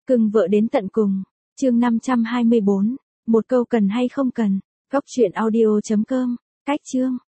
Cưng vợ đến tận cùng. Chương 524. Một câu cần hay không cần. Góc truyện audio.com. Cách chương.